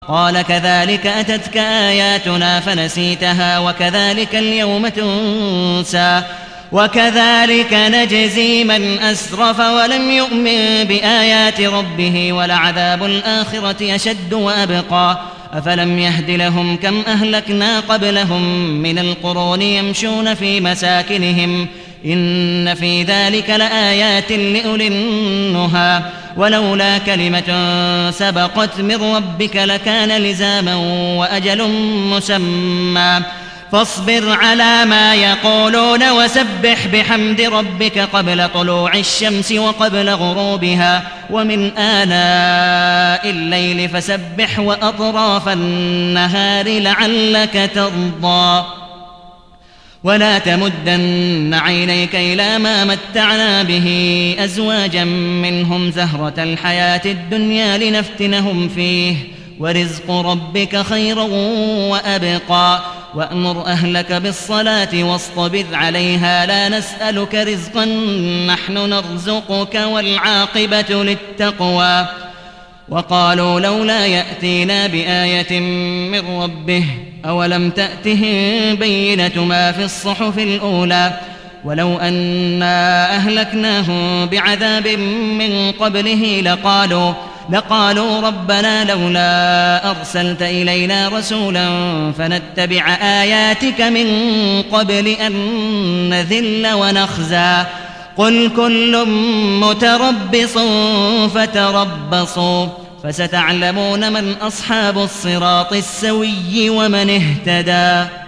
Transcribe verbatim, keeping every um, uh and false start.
قال كذلك أتتك آياتنا فنسيتها وكذلك اليوم تنسى وكذلك نجزي من أسرف ولم يؤمن بآيات ربه ولعذاب الآخرة أشد وأبقى أفلم يهد لهم كم أهلكنا قبلهم من القرون يمشون في مساكنهم إن في ذلك لآيات لأولي النهى ولولا كلمة سبقت من ربك لكان لزاما وأجل مسمى فاصبر على ما يقولون وسبح بحمد ربك قبل طلوع الشمس وقبل غروبها ومن آناء الليل فسبح وأطراف النهار لعلك ترضى ولا تمدن عينيك إلى ما متعنا به أزواجا منهم زهرة الحياة الدنيا لنفتنهم فيه ورزق ربك خير وأبقى وأمر أهلك بالصلاة واصطبر عليها لا نسألك رزقا نحن نرزقك والعاقبة للتقوى وقالوا لولا يأتينا بآية من ربه أولم تأتهم بينة ما في الصحف الأولى ولو أنا أهلكناهم بعذاب من قبله لقالوا لقالوا ربنا لولا أرسلت إلينا رسولا فنتبع آياتك من قبل أن نذل ونخزى قل كل متربص فتربصوا فستعلمون من أصحاب الصراط السوي ومن اهتدى.